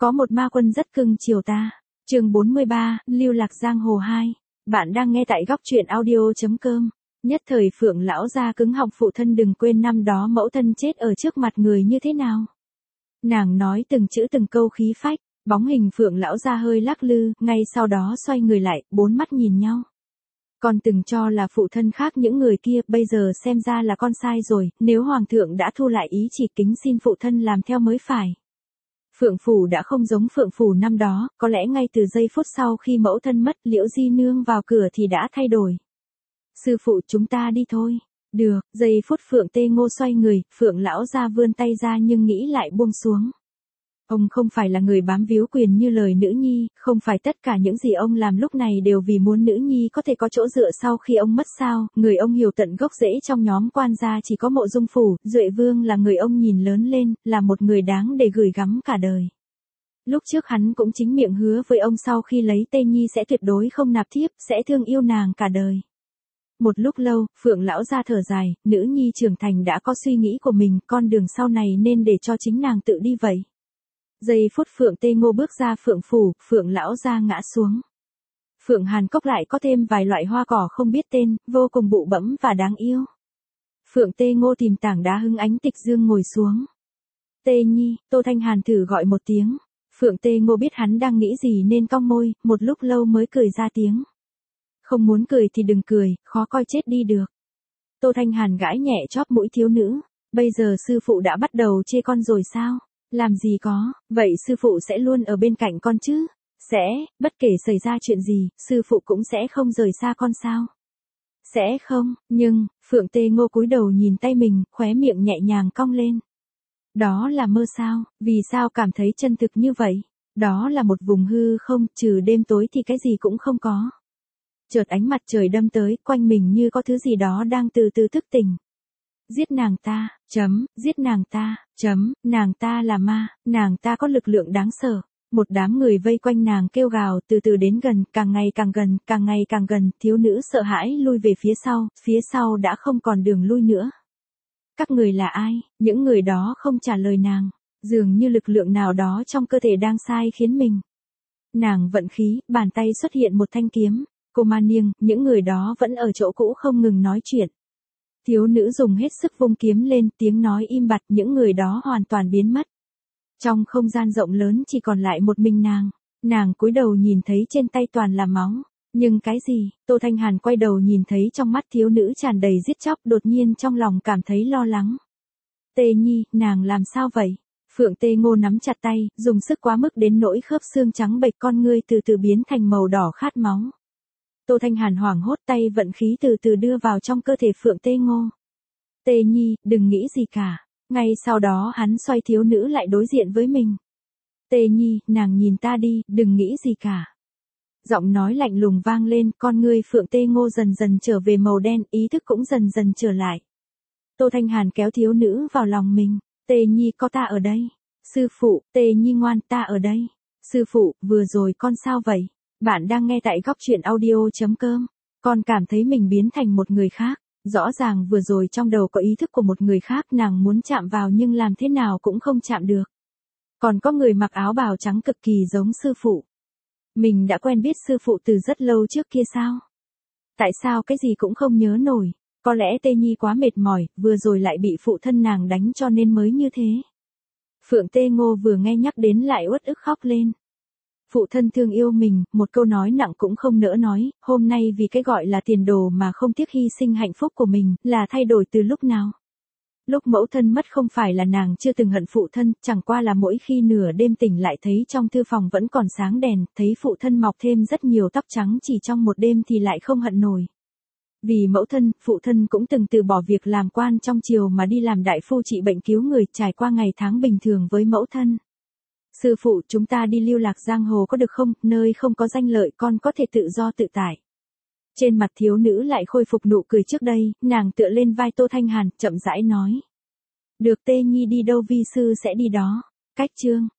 Có một ma quân rất cưng chiều ta. Chương 43, Lưu lạc giang hồ 2. Bạn đang nghe tại góc truyện audio.com. Nhất thời Phượng lão gia cứng họng, phụ thân đừng quên năm đó mẫu thân chết ở trước mặt người như thế nào. Nàng nói từng chữ từng câu khí phách, bóng hình Phượng lão gia hơi lắc lư, ngay sau đó xoay người lại, bốn mắt nhìn nhau. Con từng cho là phụ thân khác những người kia, bây giờ xem ra là con sai rồi, nếu hoàng thượng đã thu lại ý chỉ, kính xin phụ thân làm theo mới phải. Phượng phủ đã không giống Phượng phủ năm đó, có lẽ ngay từ giây phút sau khi mẫu thân mất, Liễu Di Nương vào cửa thì đã thay đổi. Sư phụ, chúng ta đi thôi. Được. Giây phút Phượng Tê Ngô xoay người, Phượng lão gia vươn tay ra nhưng nghĩ lại buông xuống. Ông không phải là người bám víu quyền như lời nữ nhi, không phải tất cả những gì ông làm lúc này đều vì muốn nữ nhi có thể có chỗ dựa sau khi ông mất sao. Người ông hiểu tận gốc rễ trong nhóm quan gia chỉ có Mộ Dung phủ, Duệ Vương là người ông nhìn lớn lên, là một người đáng để gửi gắm cả đời. Lúc trước hắn cũng chính miệng hứa với ông sau khi lấy Tê Nhi sẽ tuyệt đối không nạp thiếp, sẽ thương yêu nàng cả đời. Một lúc lâu, Phượng lão gia thở dài, nữ nhi trưởng thành đã có suy nghĩ của mình, con đường sau này nên để cho chính nàng tự đi vậy. Giây phút Phượng Tê Ngô bước ra Phượng phủ, Phượng lão gia ngã xuống. Phượng Hàn Cốc lại có thêm vài loại hoa cỏ không biết tên, vô cùng bụ bẫm và đáng yêu. Phượng Tê Ngô tìm tảng đá hứng ánh tịch dương ngồi xuống. Tê Nhi, Tô Thanh Hàn thử gọi một tiếng. Phượng Tê Ngô biết hắn đang nghĩ gì nên cong môi, một lúc lâu mới cười ra tiếng. Không muốn cười thì đừng cười, khó coi chết đi được. Tô Thanh Hàn gãi nhẹ chóp mũi thiếu nữ. Bây giờ sư phụ đã bắt đầu chê con rồi sao? Làm gì có, vậy sư phụ sẽ luôn ở bên cạnh con chứ? Sẽ, bất kể xảy ra chuyện gì, sư phụ cũng sẽ không rời xa con sao? Sẽ không, nhưng, Phượng Tê Ngô cúi đầu nhìn tay mình, khóe miệng nhẹ nhàng cong lên. Đó là mơ sao? Vì sao cảm thấy chân thực như vậy? Đó là một vùng hư không, trừ đêm tối thì cái gì cũng không có. Chợt ánh mặt trời đâm tới, quanh mình như có thứ gì đó đang từ từ thức tỉnh. Giết nàng ta, giết nàng ta, nàng ta là ma, nàng ta có lực lượng đáng sợ. Một đám người vây quanh nàng kêu gào từ từ đến gần, càng ngày càng gần, càng ngày càng gần, thiếu nữ sợ hãi lui về phía sau đã không còn đường lui nữa. Các người là ai? Những người đó không trả lời nàng, dường như lực lượng nào đó trong cơ thể đang sai khiến mình. Nàng vận khí, bàn tay xuất hiện một thanh kiếm. Cô ma niêng, những người đó vẫn ở chỗ cũ không ngừng nói chuyện. Thiếu nữ dùng hết sức vung kiếm lên, tiếng nói im bặt, những người đó hoàn toàn biến mất. Trong không gian rộng lớn chỉ còn lại một mình nàng cúi đầu nhìn thấy trên tay toàn là máu. Nhưng cái gì? Tô Thanh Hàn quay đầu nhìn thấy trong mắt thiếu nữ tràn đầy giết chóc, đột nhiên trong lòng cảm thấy lo lắng. Tê Nhi, nàng làm sao vậy? Phượng Tê Ngô nắm chặt tay, dùng sức quá mức đến nỗi khớp xương trắng bệch, con ngươi từ từ biến thành màu đỏ khát máu. Tô Thanh Hàn hoảng hốt, tay vận khí từ từ đưa vào trong cơ thể Phượng Tê Ngô. Tê Nhi, đừng nghĩ gì cả. Ngay sau đó hắn xoay thiếu nữ lại đối diện với mình. Tê Nhi, nàng nhìn ta đi, đừng nghĩ gì cả. Giọng nói lạnh lùng vang lên, con ngươi Phượng Tê Ngô dần dần trở về màu đen, ý thức cũng dần dần trở lại. Tô Thanh Hàn kéo thiếu nữ vào lòng mình. Tê Nhi, có ta ở đây. Sư phụ, Tê Nhi ngoan, ta ở đây. Sư phụ, vừa rồi con sao vậy? Bạn đang nghe tại góc truyện audio.com. Con cảm thấy mình biến thành một người khác. Rõ ràng vừa rồi trong đầu có ý thức của một người khác, nàng muốn chạm vào nhưng làm thế nào cũng không chạm được. Còn có người mặc áo bào trắng cực kỳ giống sư phụ. Mình đã quen biết sư phụ từ rất lâu trước kia sao? Tại sao cái gì cũng không nhớ nổi? Có lẽ Tê Nhi quá mệt mỏi, vừa rồi lại bị phụ thân nàng đánh cho nên mới như thế. Phượng Tê Ngô vừa nghe nhắc đến lại uất ức khóc lên. Phụ thân thương yêu mình, một câu nói nặng cũng không nỡ nói, hôm nay vì cái gọi là tiền đồ mà không tiếc hy sinh hạnh phúc của mình, là thay đổi từ lúc nào? Lúc mẫu thân mất không phải là nàng chưa từng hận phụ thân, chẳng qua là mỗi khi nửa đêm tỉnh lại thấy trong thư phòng vẫn còn sáng đèn, thấy phụ thân mọc thêm rất nhiều tóc trắng chỉ trong một đêm thì lại không hận nổi. Vì mẫu thân, phụ thân cũng từng từ bỏ việc làm quan trong triều mà đi làm đại phu trị bệnh cứu người, trải qua ngày tháng bình thường với mẫu thân. Sư phụ, chúng ta đi lưu lạc giang hồ có được không? Nơi không có danh lợi con có thể tự do tự tại. Trên mặt thiếu nữ lại khôi phục nụ cười trước đây, nàng tựa lên vai Tô Thanh Hàn, chậm rãi nói. Được Tê Nhi, đi đâu vi sư sẽ đi đó. Cách chương.